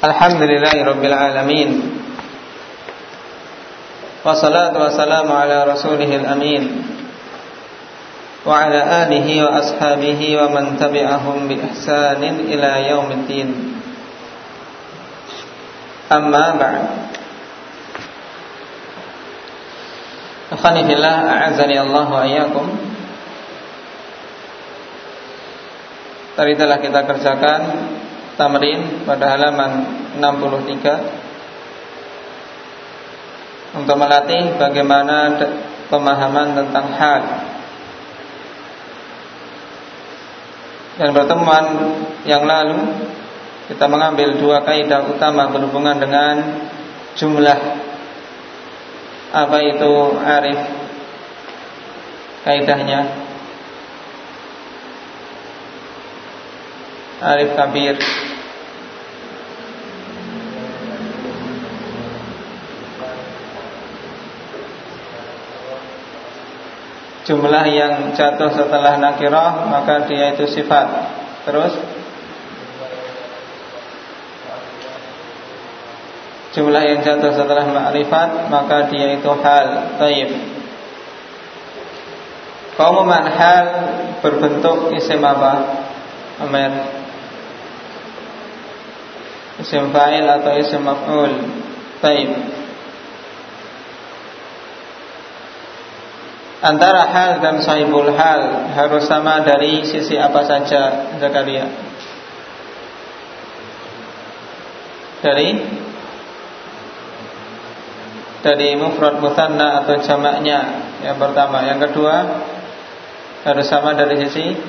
Alhamdulillahirabbil alamin. Wassalatu wassalamu ala rasulihil amin. Wa ala alihi wa ashabihi wa man tabi'ahum bi ihsanin ila yaumiddin. Amma ba'd. Akhwani fillah, a'azzani Allah wa iyyakum. Tadi telah kita kerjakan tamrin pada halaman 63 untuk melatih bagaimana pemahaman tentang hal. Dan pertemuan yang lalu kita mengambil dua kaidah utama berhubungan dengan jumlah. Apa itu arif? Kaidahnya arif kabir. Jumlah yang jatuh setelah nakirah maka dia itu sifat. Terus jumlah yang jatuh setelah ma'rifat maka dia itu hal. Taib. Keumuman hal berbentuk isim apa? Amir, isim fa'il atau isim maf'ul. Taib. Antara hal dan sahibul hal harus sama dari sisi apa saja, Zakaria? Dari mufrad mutsanna atau jamaknya yang pertama. Yang kedua harus sama dari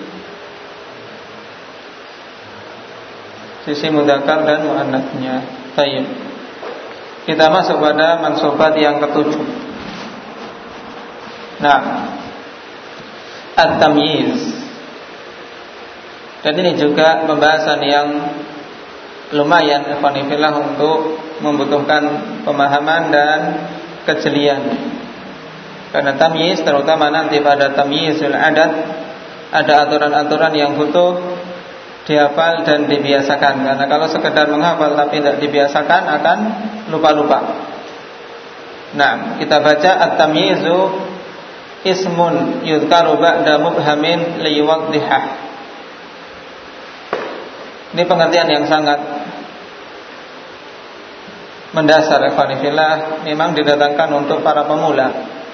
sisi mudzakkar dan muannats-nya. Baik. Kita masuk pada mansubat yang ketujuh. Nah, at-tamyiz. Dan ini juga pembahasan yang lumayan ikhwanifillah untuk membutuhkan pemahaman dan kejelian. Karena tamyiz, terutama nanti pada tamyizul adad, ada aturan-aturan yang butuh dihafal dan dibiasakan. Karena kalau sekedar menghafal tapi tidak dibiasakan akan lupa-lupa. Nah, kita baca at-tamyizu ismun yudhkaru ba'da mubhamin liwadhihah. Ini pengertian yang sangat mendasar ikhwanifillah, memang didatangkan untuk para pemula.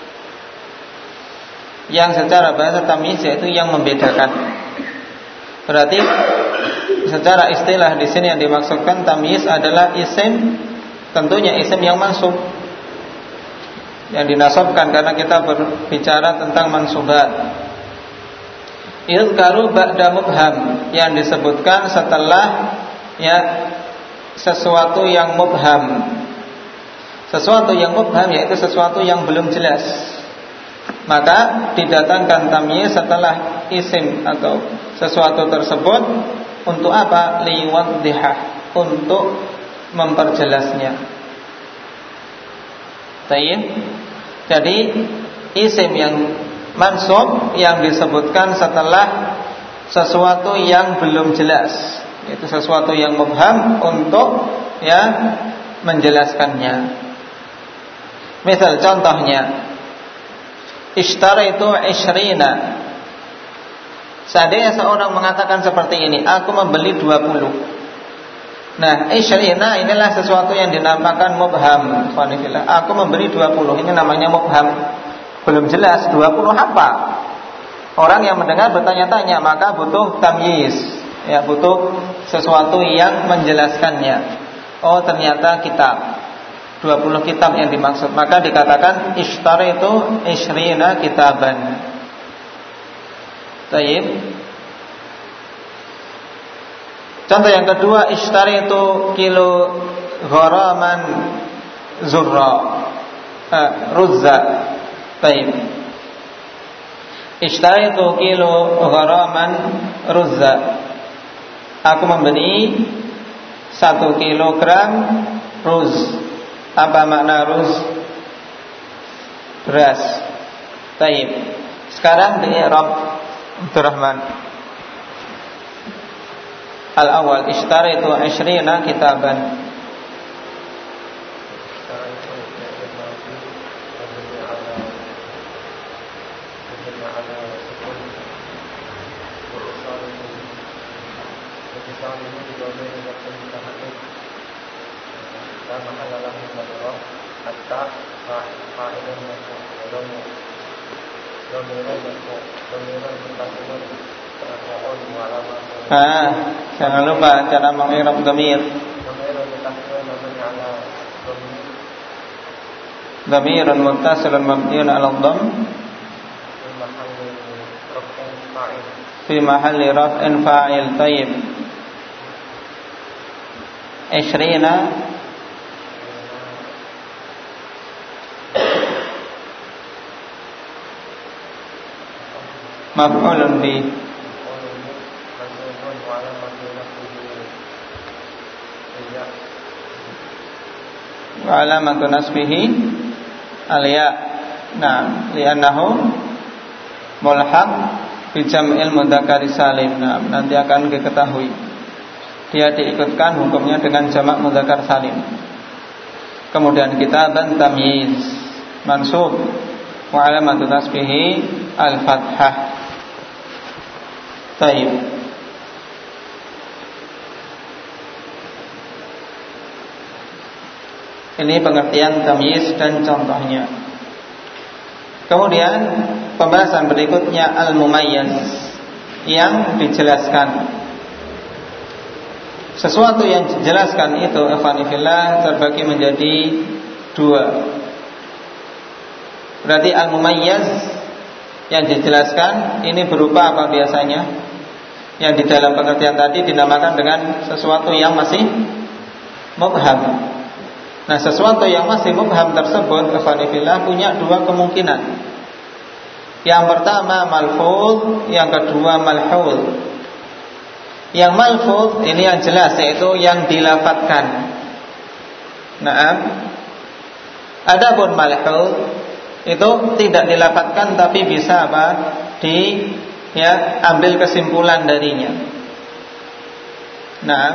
Yang secara bahasa tamyiz yaitu yang membedakan. Berarti secara istilah di sini yang dimaksudkan tamyiz adalah isim, tentunya isim yang mansub, yang dinasabkan, karena kita berbicara tentang mansubat. Yudhkaru ba'da mubham, yang disebutkan setelah sesuatu yang mubham. Sesuatu yang mubham yaitu sesuatu yang belum jelas. Maka didatangkan tamyiz setelah isim atau sesuatu tersebut untuk apa? Liwadhihah, untuk memperjelasnya. Baik. Jadi isim yang mansub yang disebutkan setelah sesuatu yang belum jelas, yaitu sesuatu yang mubham untuk menjelaskannya. Misal contohnya, ishtaraitu 20. Seandainya seorang mengatakan seperti ini, aku membeli 20. Nah, 20 inilah sesuatu yang dinamakan mubham. Aku memberi 20, ini namanya mubham. Belum jelas 20 apa. Orang yang mendengar bertanya-tanya, maka butuh tamyiz, butuh sesuatu yang menjelaskannya. Oh, ternyata kitab, 20 kitab yang dimaksud. Maka dikatakan ishtaraitu 20 kitaban. Baik. Contoh yang kedua, ishtaraitu kilo gharaman zurra ruzza. Baik. Ishtaraitu kilo gharaman ruzza. Aku membeli 1 kilogram ruz. Apa makna ruz? Beras. Baik. Sekarang di i'rab Abdurrahman. Al-awwal ishtaraitu 20 kitaban. على سكون واتصاله بضمير رفع متحرك لا محل له من الإعراب حتى فاعل مرفوع وضمير مرفوع ضمير متصل مرفوع وعلامة. Jangan lupa cara mengi'rab dhamir. Dhamirun muttasilun mabniun 'ala dhamm fi mahalli raf'in fa'il. Thayyib. 20 maf'ulun bi wa alamatu nasbihi al-ya. Nah, li'annahu mulhaq bi jam'il mudzakkar salim. Nah, nanti akan diketahui dia diikutkan hukumnya dengan jamak mudzakkar salim. Kemudian kita dan tamyiz mansub wa alamatu nasbihi al-fathah. Taib. Ini pengertian tamyiz dan contohnya. Kemudian pembahasan berikutnya al-mumayyiz, yang dijelaskan. Sesuatu yang dijelaskan itu ikhwanifillah terbagi menjadi dua. Berarti al-mumayyiz yang dijelaskan ini berupa apa biasanya? Yang di dalam pengertian tadi dinamakan dengan sesuatu yang masih mubham. Nah, sesuatu yang masih mubham tersebut ikhwanifillah punya dua kemungkinan. Yang pertama malfuz, yang kedua malhuz. Yang malfuz ini yang jelas, yaitu yang dilafadzkan. Naam. Adapun malhuz itu tidak dilafadzkan tapi bisa apa? Ambil kesimpulan darinya. Nah,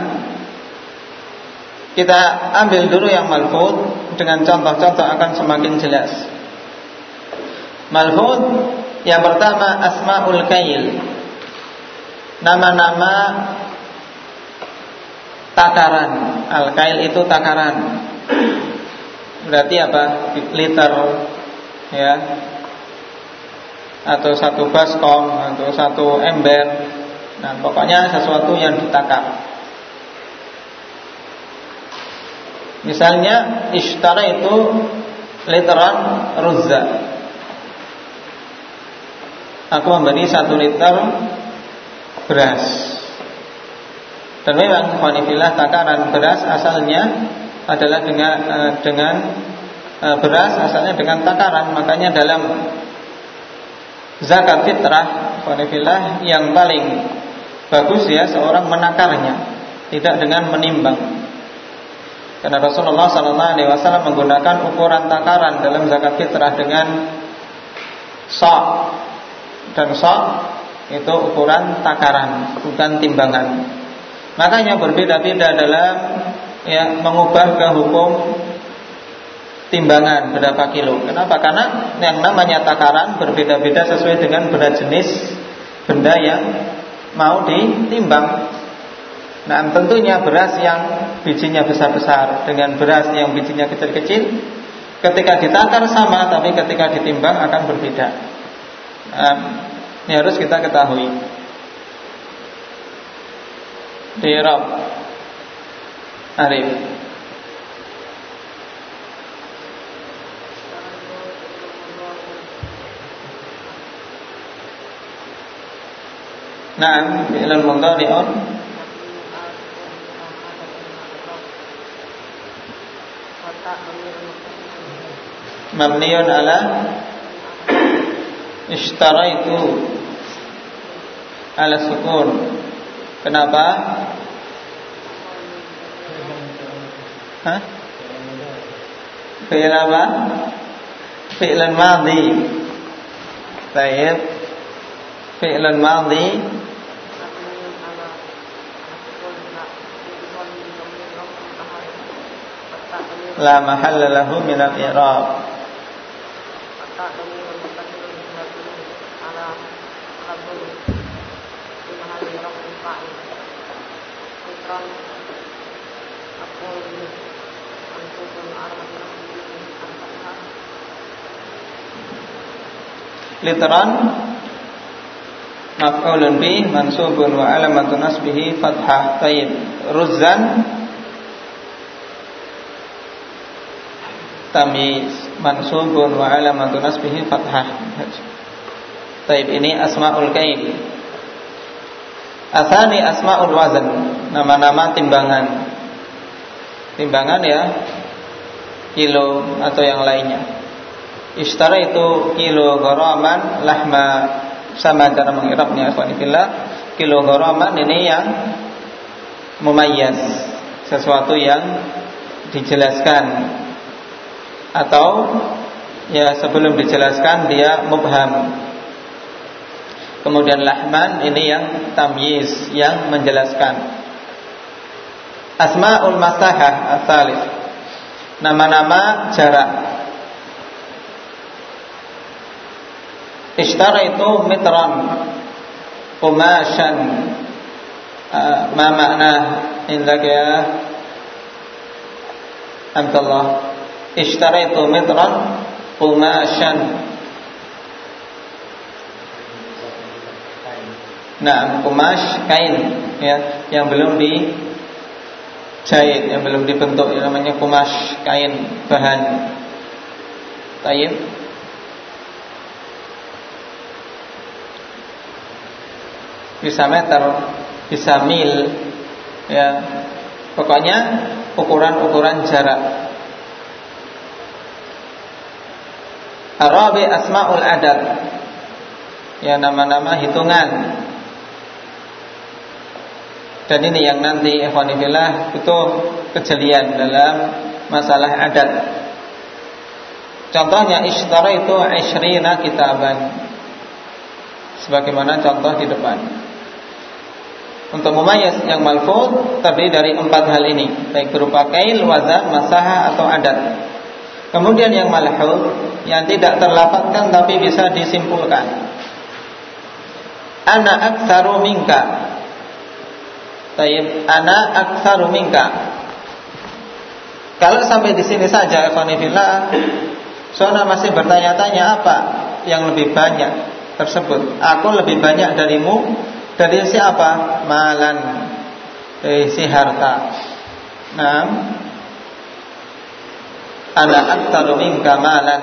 kita ambil dulu yang malfuz dengan contoh-contoh akan semakin jelas. Malfuz yang pertama asmaul kail, nama-nama takaran. Al-kail itu takaran. Berarti apa? Liter, ya, atau satu baskom, atau satu ember. Nah, pokoknya sesuatu yang ditakar. Misalnya ishtara itu literan ruzza. Aku memberi 1 liter beras. Dan memang ikhwanifillah takaran beras asalnya adalah dengan beras asalnya dengan takaran. Makanya dalam zakat fitrah ikhwanifillah yang paling bagus ya seorang menakarnya, tidak dengan menimbang. Karena Rasulullah SAW menggunakan ukuran takaran dalam zakat fitrah dengan sa'. Dan sa' itu ukuran takaran, bukan timbangan. Makanya berbeda-beda dalam mengubah ke hukum timbangan berapa kilo. Kenapa? Karena yang namanya takaran berbeda-beda sesuai dengan berat jenis benda yang mau ditimbang. Nah, tentunya beras yang bijinya besar-besar dengan beras yang bijinya kecil-kecil, ketika ditakar sama, tapi ketika ditimbang akan berbeda. Nah, ini harus kita ketahui. I'rab Arif. Naam, fi'lun mudhari'un mabniun ala ishtaraitu ala sukun. Kenapa? Fi'il apa? Fi'lun madhi. Baik. Fi'lun madhi la mahalla lahu min al-i'rab. litron aku mansubun arab al-fathah. Litron maf'ulun bih mansubun wa alamatun nasbihi fathah. Tayyib. Ruzzan tamyiz mansubun wa alamatun nasbihi fathah. Tayyib, ini asmaul kail. Asani asmaul wazan, nama-nama timbangan. Timbangan ya, kilo atau yang lainnya. Ishtara itu kilo gharaman lahma, sama cara mengirabnya ikhwanillah. Kilo gharaman ini yang mumayyiz, sesuatu yang dijelaskan, atau ya sebelum dijelaskan dia mubham. Kemudian lahman ini yang tamyiz, yang menjelaskan. Asmaul masahah ats-tsalits, nama-nama jarak. Ishtara itu mitran, qumashan. Ma makna indak ya Abdullah? Ishtara itu mitran, qumashan. Nah, kumash kain ya, yang belum dijahit, yang belum dibentuk, yang namanya kumash kain, bahan. Tayyib. Bisa meter, bisa mil, ya, pokoknya ukuran-ukuran jarak. Arabi asmaul adad, ya, nama-nama hitungan. Dan ini yang nanti ikhwanillah itu kejelian dalam masalah adat. Contohnya ishtara itu 20 kitaban, sebagaimana contoh di depan. Untuk mumayyiz yang malfuz terdiri dari 4 hal ini, baik berupa kail, wazan, masaha atau adat. Kemudian yang malhuz, yang tidak terlafadzkan tapi bisa disimpulkan. Ana aktsaru minka. Tayyib, ana aktsaru minka. Kalau sampai di sini saja ikhwanillah, saudara masih bertanya-tanya apa yang lebih banyak tersebut. Aku lebih banyak darimu. Dari siapa? Malan, dari si harta. Nah, ana aktsaru minka malan.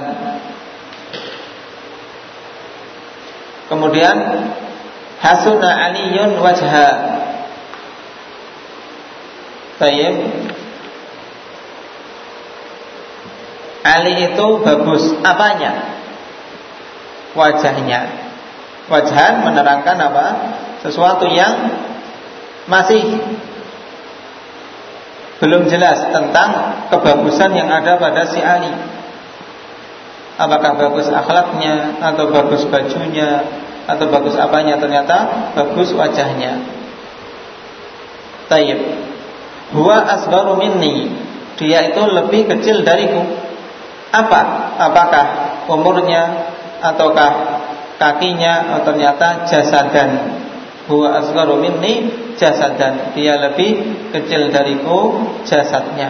Kemudian hasuna aliyun wajha. Tayyib. Ali itu bagus, apanya? Wajahnya. Wajhan menerangkan apa? Sesuatu yang masih belum jelas tentang kebagusan yang ada pada si Ali. Apakah bagus akhlaknya, atau bagus bajunya, atau bagus apanya? Ternyata bagus wajahnya. Tayyib. Huwa asgharu minni, dia itu lebih kecil dariku. Apakah umurnya, ataukah kakinya, atau ternyata jasadan. Huwa asgharu minni jasadan, dia lebih kecil dariku jasadnya.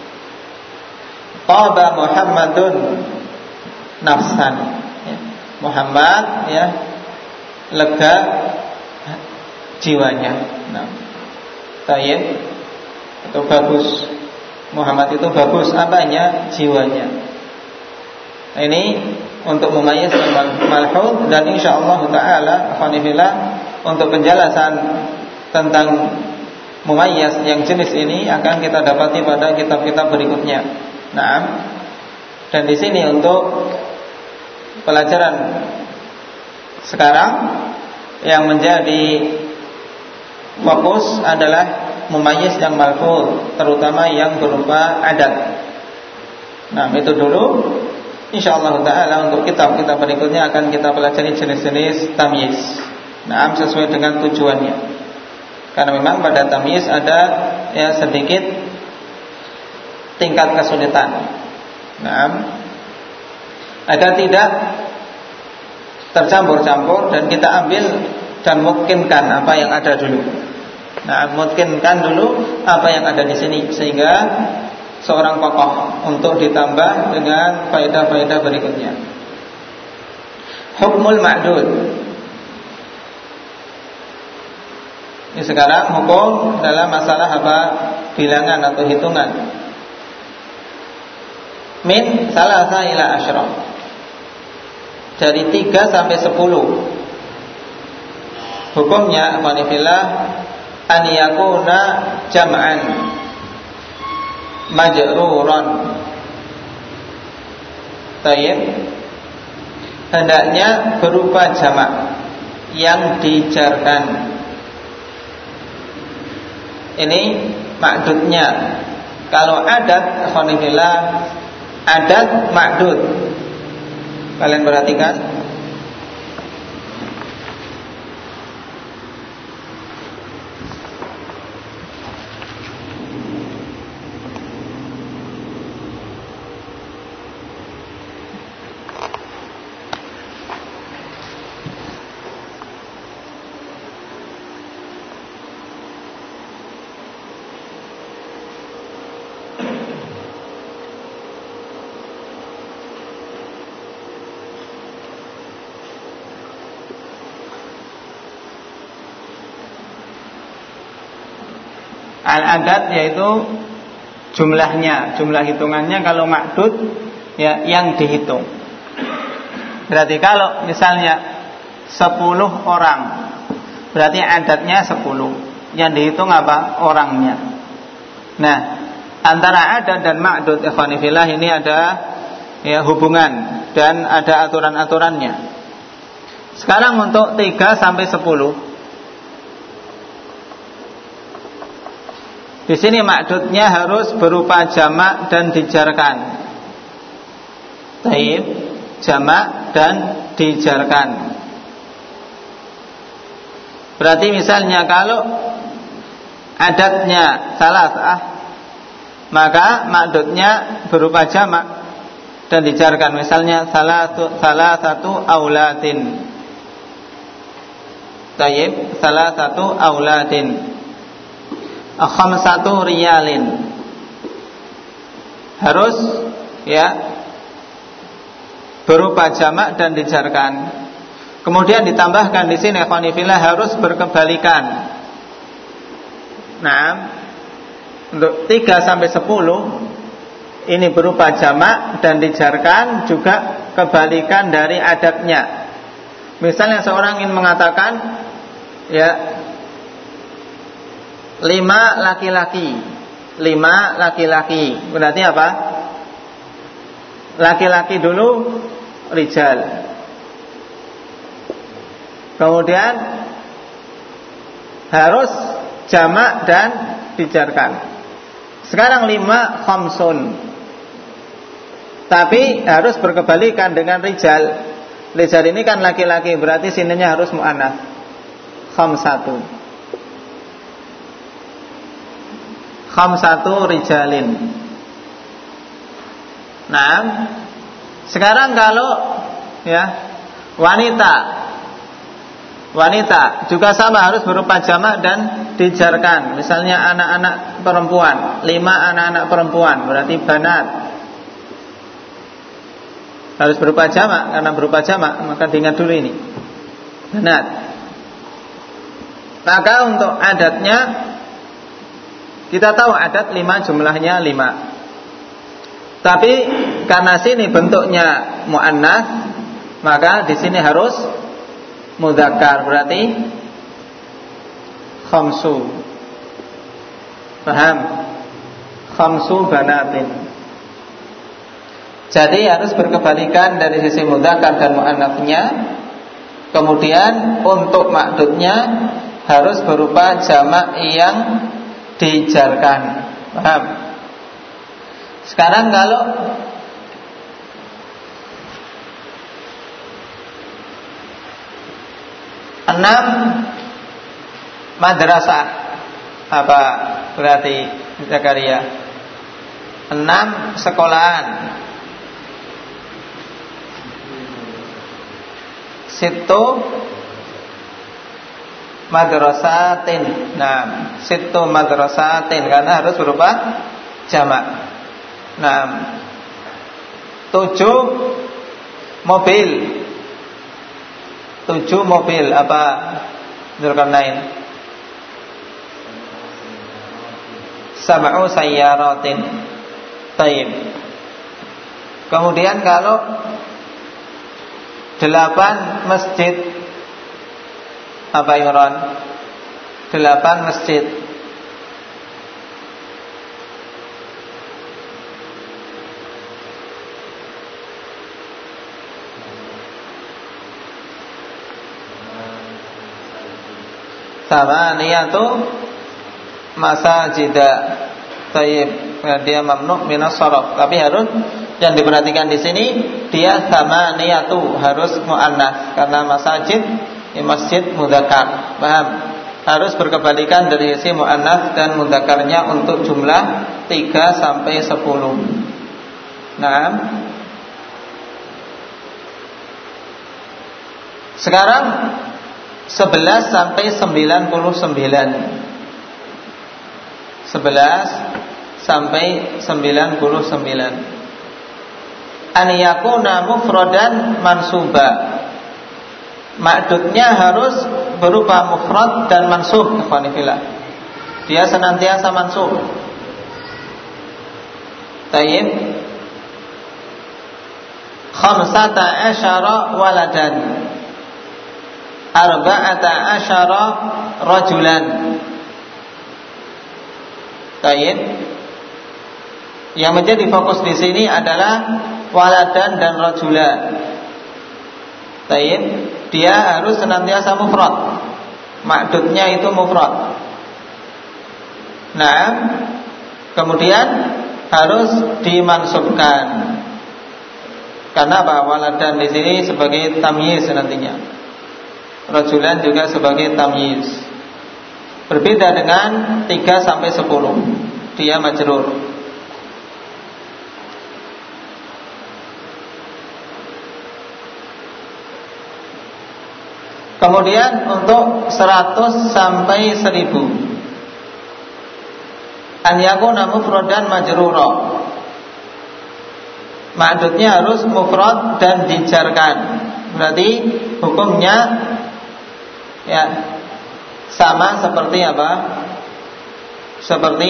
Qaba Muhammadun nafsan, ya. Muhammad ya lega jiwanya. Nah, tayyib itu bagus. Muhammad itu bagus apanya? Jiwanya. Nah, ini untuk mumayyiz malhuz, dan insyaallah taala akhwanillah untuk penjelasan tentang mumayyiz yang jenis ini akan kita dapati pada kitab-kitab berikutnya. Nah, dan di sini untuk pelajaran sekarang yang menjadi fokus adalah mumayyiz yang malfuz, terutama yang berupa adat. Nah, itu dulu. Insyaallah taala untuk kitab-kitab berikutnya akan kita pelajari jenis-jenis tamyiz. Nah, sesuai dengan tujuannya. Karena memang pada tamyiz ada ya sedikit tingkat kesulitan. Nah, agar tidak tercampur-campur dan kita ambil dan mungkinkan apa yang ada dulu. Nah, mungkinkan dulu apa yang ada di sini sehingga seorang kokoh untuk ditambah dengan faedah-faedah berikutnya. Hukmul ma'dud. Ini sekarang hukum dalam masalah apa? Bilangan atau hitungan. Min salasa ila asyra. Dari 3 sampai 10. Hukumnya manifillah an yakuna jam'an majruran. Tayyib. Hendaknya berupa jamak yang dijarkan. Ini ma'dudnya. Kalau adat khonifillah, adat ma'dud. Kalian perhatikan. Al-adad yaitu jumlahnya, jumlah hitungannya. Kalau ma'dud ya yang dihitung. Berarti kalau misalnya 10 orang, berarti adatnya 10. Yang dihitung apa? Orangnya. Nah, antara adat dan ma'dud ikhwanifillah ini ada ya hubungan dan ada aturan-aturannya. Sekarang untuk 3 sampai 10. Di sini ma'dudnya harus berupa jamak dan dijarkan. Taib, jamak dan dijarkan. Berarti misalnya kalau adatnya salasah, maka ma'dudnya berupa jamak dan dijarkan. Misalnya salasatu auladin. Taib, salasatu auladin. Khamsatu riyalin. Harus ya berupa jamak dan dijarkan. Kemudian ditambahkan di sini ikhwanifillah harus berkebalikan. Nah, untuk 3 sampai 10 ini berupa jamak dan dijarkan, juga kebalikan dari adatnya. Misalnya seorang ingin mengatakan ya 5 laki-laki. Berarti apa? Laki-laki dulu rijal. Kemudian harus jamak dan dijarkan. Sekarang 5 khamsun. Tapi harus berkebalikan dengan rijal. Rijal ini kan laki-laki, berarti sininya harus mu'annats. Khamsatu rijalin. Nah, sekarang kalau ya wanita juga sama harus berupa jamak dan dijarkan. Misalnya anak-anak perempuan, 5 anak-anak perempuan, berarti banat. Harus berupa jamak, karena berupa jamak maka diingat dulu ini. Banat. Maka untuk adatnya kita tahu adat 5 jumlahnya 5. Tapi karena sini bentuknya muannats, maka di sini harus mudzakkar, berarti khamsu. Paham? Khamsu banatin. Jadi harus berkebalikan dari sisi mudzakkar dan muannatsnya. Kemudian untuk ma'dudnya harus berupa jamak yang dijarkan. Paham? Sekarang kalau enam madrasah, apa berarti Zakaria? 6 sekolahan. Situ madrasatin. Nah, sittu madrasatin karena harus berupa jamak. Nah, 7 mobil. 7 mobil apa Dzulkarnain? Sab'u sayyaratin. Taib. Kemudian kalau 8 masjid apa Imran? 8 masjid. Samaniyatu masajidah. Taib. Dia mamnu minas sharaf. Tapi harus yang diperhatikan di sini dia samaniyatu, harus muannas karena masajid masjid mudzakkar. Paham? Harus berkebalikan dari sisi muannas dan mudzakarnya untuk jumlah 3 sampai 10. Nah, sekarang 11 sampai 99. 11 sampai 99. An yakuna mufradan mansuba. Ma'dudnya harus berupa mufrad dan mansub. Ikhwanifillah, dia senantiasa mansub. Tayyib. 15 waladan, 14 rajulan. Tayyib. Yang menjadi fokus di sini adalah waladan dan rajulan. Tayyib. Dia harus senantiasa mufrad. Ma'dudnya itu mufrad. Nah, kemudian harus dimansubkan. Karena apa? Waladan di sini sebagai tamyiz nantinya. Rajulan juga sebagai tamyiz. Berbeda dengan 3 sampai 10. Dia majrur. Kemudian untuk 100 sampai 1000, an yakuna mufradan majrura. Ma'dudnya harus mufrad dan dijarkan. Berarti hukumnya ya sama seperti apa? Seperti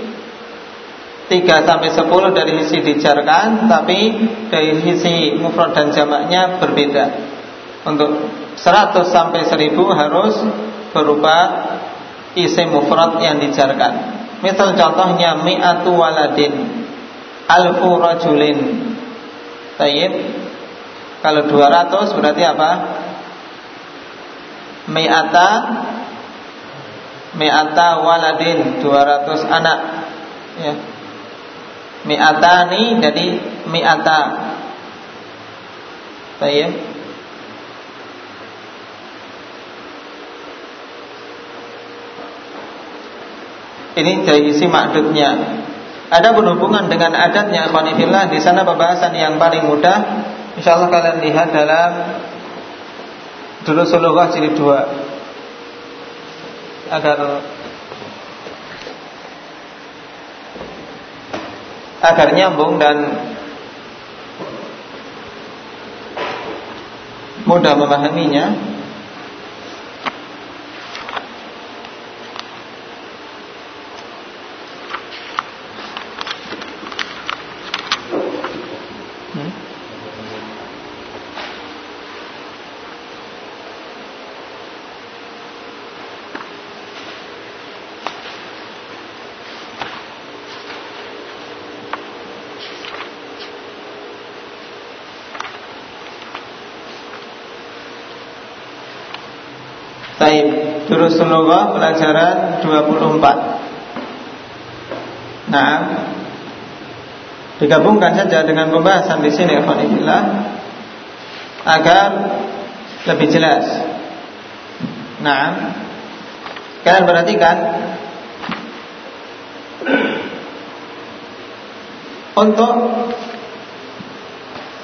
3 sampai 10 dari sisi dijarkan, tapi dari sisi mufrad dan jamaknya berbeda. Untuk 100 sampai 1000 harus berupa isim mufrad yang dijarkan. Misal contohnya mi'atu waladin, alfu rajulin. Tayyib. Kalau 200 berarti apa? Mi'ata waladin, 200 anak. Ya. Mi'atani jadi mi'ata. Tayyib. Ini dari sisi ma'dudnya. Ada berhubungan dengan adatnya, ikhwanifillah. Di sana pembahasan yang paling mudah, insyaallah kalian lihat dalam Durusul Lughah jilid 2, agar nyambung dan mudah memahaminya. Baik, Durusul Lughah pelajaran 24. Nah, digabungkan saja dengan pembahasan di sini, ikhwanillah, agar lebih jelas. Nah, kalian perhatikan untuk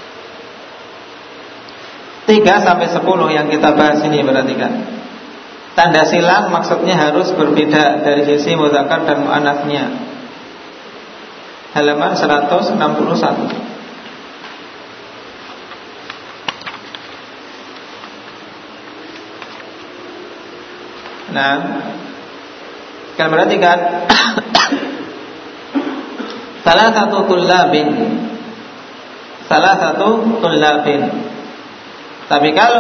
3 sampai 10 yang kita bahas ini, perhatikan. tanda silang maksudnya harus berbeda dari sisi mudzakkar dan muannats-nya. Halaman 161. Nah, kalian perhatikan salah satu tullabin. Tapi kalau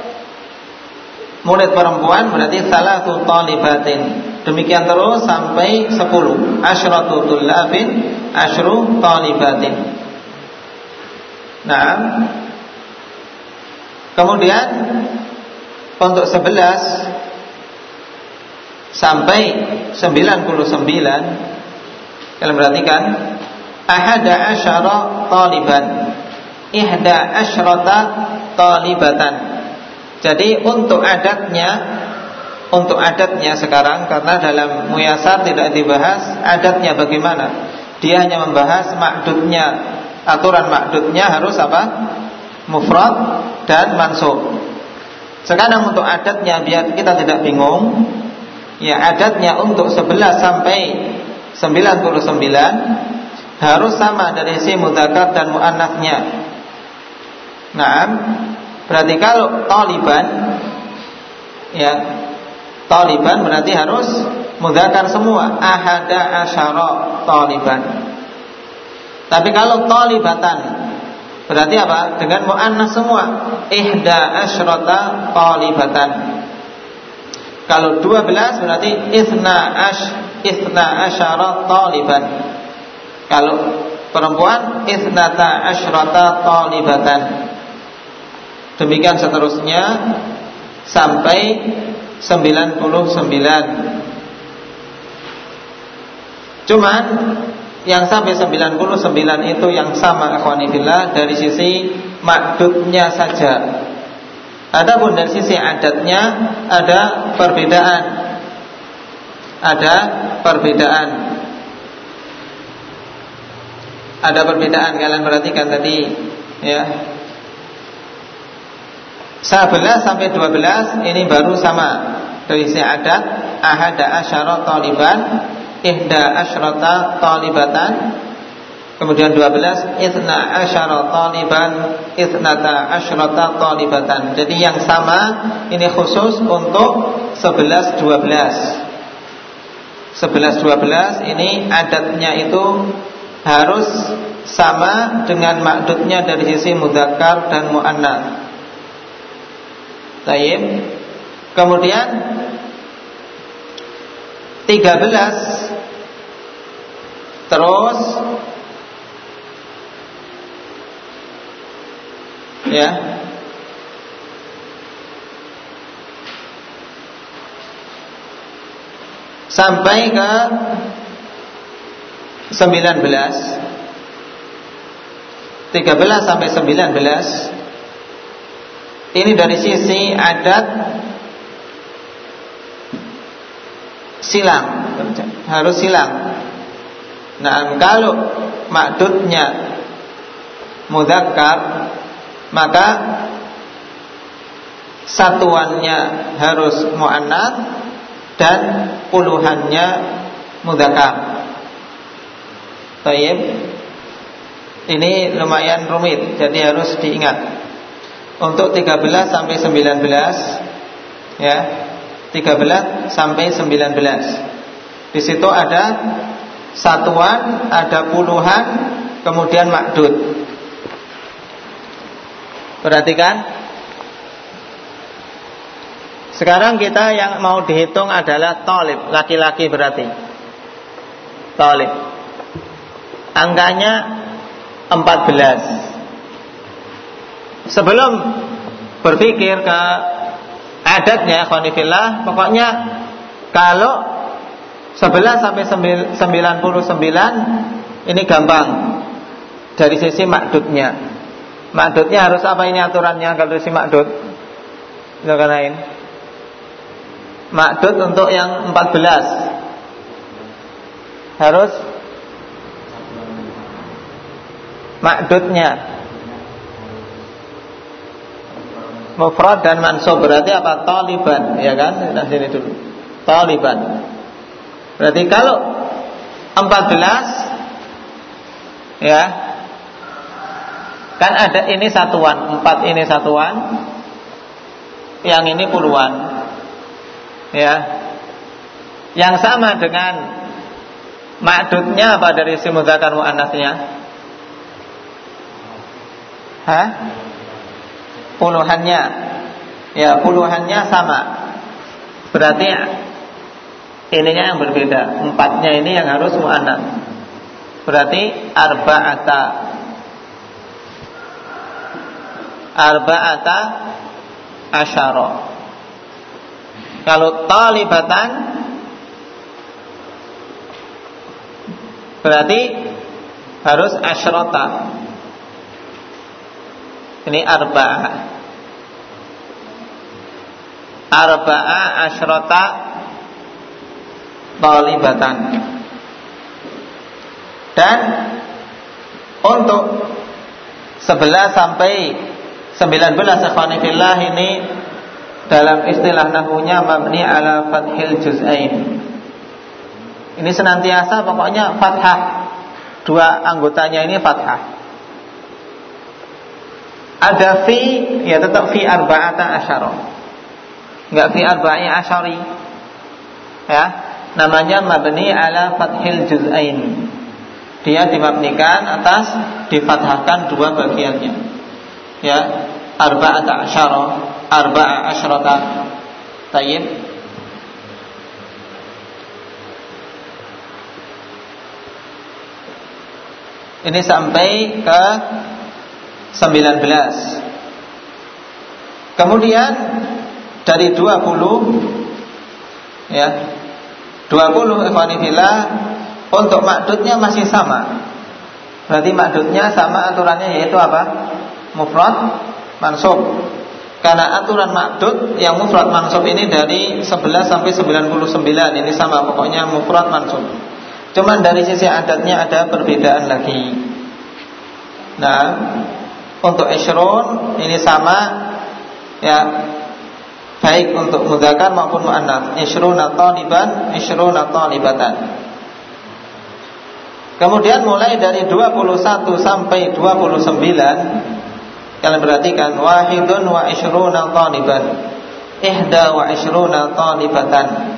murid perempuan berarti salatu talibatin. Demikian terus sampai 10. Asyratu tullabin, asyru talibatin. Nah, kemudian untuk 11 sampai 99, kalian perhatikan ahada asyara taliban, ihda asyrata talibatan. Jadi untuk adatnya sekarang, karena dalam muyasar tidak dibahas adatnya bagaimana. Dia hanya membahas ma'dudnya. Aturan ma'dudnya harus apa? Mufrad dan mansub. Sekarang untuk adatnya biar kita tidak bingung, ya adatnya untuk 11 sampai 99 harus sama dari si mudzakkar dan muannats-nya. Nah, berarti kalau taliban, ya taliban berarti harus mudzakkar semua, ahada asyara taliban. Tapi kalau talibatan berarti apa? Dengan muannats semua, ihda asyrata talibatan. Kalau 12 berarti ithna asyara taliban. Kalau perempuan ithnata asyrata talibatan. Demikian seterusnya sampai 99. Cuman yang sampai 99 itu yang sama ikhwani fillah dari sisi ma'dudnya saja. Adapun dari sisi adatnya ada perbedaan. Ada perbedaan, kalian perhatikan tadi ya. 11 sampai 12 ini baru sama dari sisi adat, ahada asyara taliban, ihda asyrata talibatan. Kemudian 12 ithna asyara taliban, ithnata asyrata talibatan. Jadi yang sama ini khusus untuk 11 12 ini adatnya itu harus sama dengan ma'dudnya dari sisi mudzakkar dan muannats. Baik. Kemudian 13 terus ya sampai ke 19. 13 sampai 19 ini dari sisi adat silang, harus silang. Nah, kalau ma'dudnya mudzakkar, maka satuannya harus muannats dan puluhannya mudzakkar. Baik. Ini lumayan rumit, jadi harus diingat. Untuk 13 sampai 19 ya, 13 sampai 19. Di situ ada satuan, ada puluhan, kemudian ma'dud. Perhatikan. Sekarang kita yang mau dihitung adalah talib, laki-laki berarti. Talib. Angkanya 14. Sebelum berpikir ke adatnya khonifillah, pokoknya kalau 11 sampai 99 ini gampang dari sisi ma'dudnya. Ma'dudnya harus apa ini aturannya kalau dari sisi ma'dud? Silakan lain. Ma'dud untuk yang 14 harus ma'dudnya mufrad dan mansub. Berarti apa? Taliban, ya kan? Nah, sini dulu. Taliban. Berarti kalau 14, ya, kan ada ini satuan, 4 ini satuan, yang ini puluhan, ya. Yang sama dengan ma'dudnya apa dari isim mudzakar muannasnya? Hah? Puluhannya. Ya, puluhannya sama. Berarti ininya yang berbeda. 4-nya ini yang harus muannas. Berarti arba'ata asyara. Kalau talibatan berarti harus asyrata. Ini arba'a asyrata talibatan. Dan untuk 11 sampai 19 ikhwani fillah ini dalam istilah nahwunya mabni ala fathil juz'ain. Ini senantiasa pokoknya fathah. Dua anggotanya ini fathah. Ada fi, ya tetap fi arba'ata asyara. Enggak fi arba'i asyari. Ya, namanya mabni ala fathil juz'ain. Dia dimabnikan atas difathahkan dua bagiannya. Ya, arba'ata asyara, arba'a asyrata. Tayyib. Ini sampai ke 19. Kemudian dari 20, ya, 20 ikhwani fillah, untuk makdudnya masih sama. Berarti makdudnya sama aturannya, yaitu apa? Mufrad mansub. Karena aturan makdud yang mufrad mansub ini dari 11 sampai 99 ini sama, pokoknya mufrad mansub. Cuman dari sisi adatnya ada perbedaan lagi. Nah, untuk isyrun ini sama, ya, baik untuk mudzakar maupun muannats. Isyruna taliban, isyruna talibatan. Kemudian mulai dari 21 sampai 29, kalian perhatikan, wahidun wa isyruna taliban, ihda wa isyruna talibatan,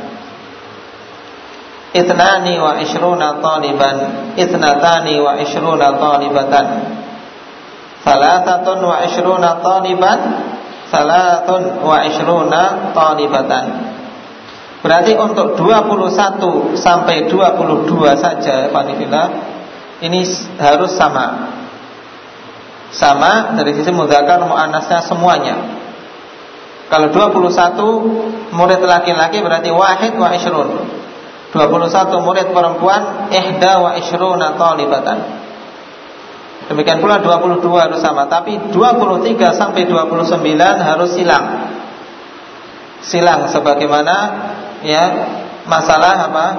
itnani wa isyruna taliban, itnatani wa isyruna talibatan, salatatun wa isyruna taliban, salatun wa isyruna talibatan. Berarti untuk 21 sampai 22 saja Fanifillah, ini harus sama. Sama dari sisi mudzakar muannasnya semuanya. Kalau 21 murid laki-laki berarti wahid wa isyrun. 21 murid perempuan ihda wa isyruna talibatan. Demikian pula 22 harus sama. Tapi 23 sampai 29 harus silang. Silang sebagaimana, ya, masalah apa?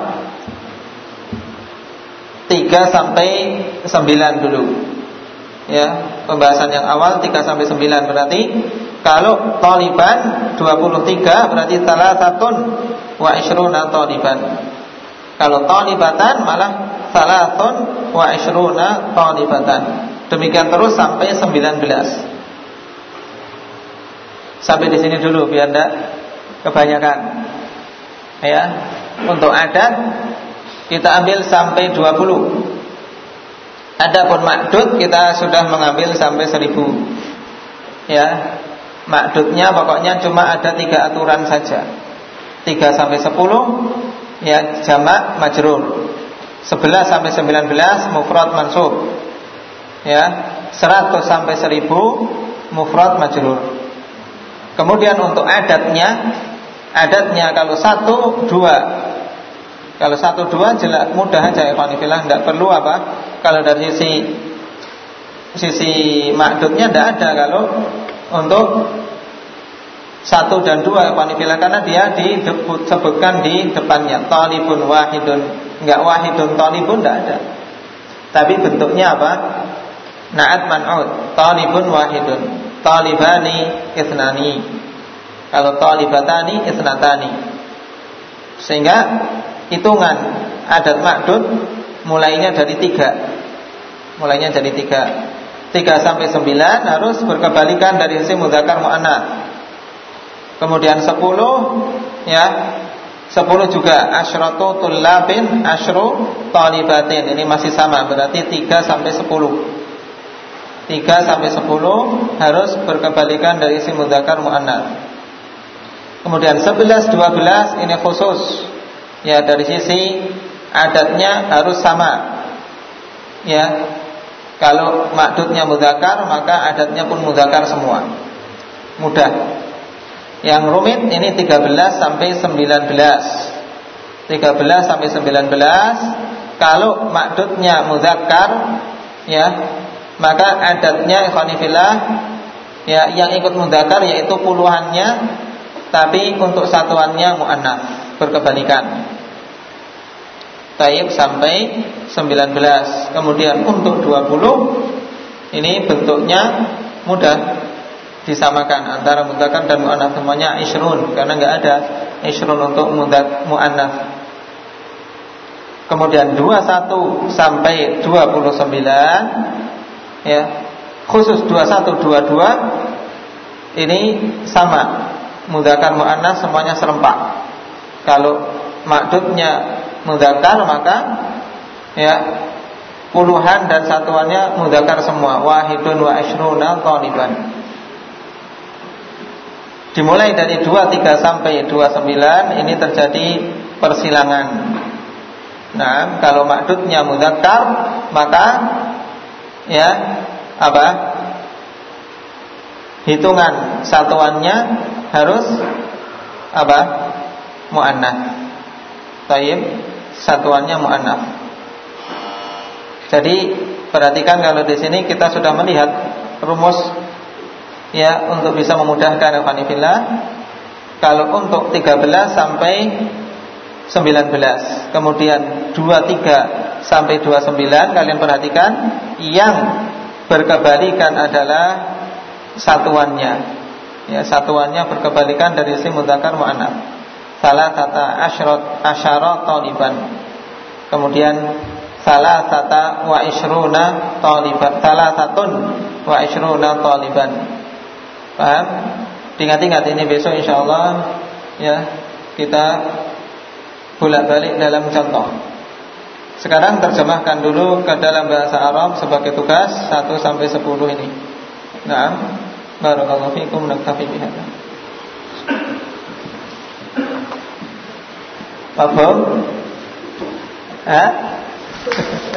3 sampai 9 dulu. Ya, pembahasan yang awal 3 sampai 9 berarti kalau taliban 23 berarti salasatun wa isyruna taliban. Kalau talibatan malah salatun wa isyruna talibatan. Demikian terus sampai 19. Sampai di sini dulu biar tidak kebanyakan. Ya, untuk adat kita ambil sampai 20. Adapun makdud kita sudah mengambil sampai 1000. Ya, makdudnya pokoknya cuma ada 3 aturan saja. 3 sampai 10, ya, jamak majrur. 11 sampai 19 mufrad mansub. Ya, 100 sampai 1000 mufrad majrur. Kemudian untuk adatnya kalau 1, 2. Kalau 1, 2 jelas mudah aja ya Fanifillah, tidak perlu apa. Kalau dari sisi makdudnya tidak ada kalau untuk 1 dan 2 Fanifillah, karena dia disebutkan di depannya talibun wahidun. Enggak wahidun talibun, tidak ada. Tapi bentuknya apa? Na'at man'ud, talibun wahidun. talibani ithnani. Kalau talibatani ithnatani. Sehingga hitungan adat ma'dud mulainya dari 3. Mulainya dari 3. 3 sampai 9 harus berkebalikan dari isim mudzakkar muannats. Kemudian 10 ya. 10 juga asyratu tullabin asyru talibatin. Ini masih sama, berarti 3 sampai 10. 3 sampai 10 harus berkebalikan dari isim mudzakkar muannats. Kemudian 11 12 ini khusus. Ya, dari sisi adatnya harus sama. Ya. Kalau ma'dudnya mudzakkar, maka adatnya pun mudzakkar semua. Mudah. Yang rumit ini 13 sampai 19. 13 sampai 19 kalau ma'dudnya mudzakkar ya, maka adatnya ikhwani fillah ya yang ikut mudzakkar yaitu puluhannya, tapi untuk satuannya muannats, berkebalikan. Taib sampai 19. Kemudian untuk 20 ini bentuknya mudah, disamakan antara mudzakkar dan muannats, semuanya isyrun karena enggak ada isyrun untuk muannats. Kemudian 21 sampai 29 ya, khusus 21 22 ini sama, mudzakkar muannats semuanya serempak. Kalau ma'dudnya mudzakkar maka ya puluhan dan satuannya mudzakkar semua, wahidun wa asyruna thaliban. Dimulai dari 23 sampai 29 ini terjadi persilangan. Nah, kalau ma'dudnya mudzakkar maka ya apa? Hitungan satuannya harus apa? Muannats. Taib, satuannya muannats. Jadi perhatikan kalau di sini kita sudah melihat rumus ya untuk bisa memudahkan ikhwan fillah. Kalau untuk 13 sampai 19, kemudian 23 sampai 29 kalian perhatikan yang berkebalikan adalah satuannya. Ya, satuannya berkebalikan dari isim mudzakkar muannats. Salasata asyara taliban. Kemudian salasata wa isyruna taliban. Salasatun wa isyruna taliban. Paham? Ingat-ingat ini besok insyaallah ya kita bolak-balik dalam contoh. Sekarang terjemahkan dulu ke dalam bahasa Arab sebagai tugas 1 sampai 10 ini. Naam. Barakallahu fiikum, naktafi bihadza. Paham?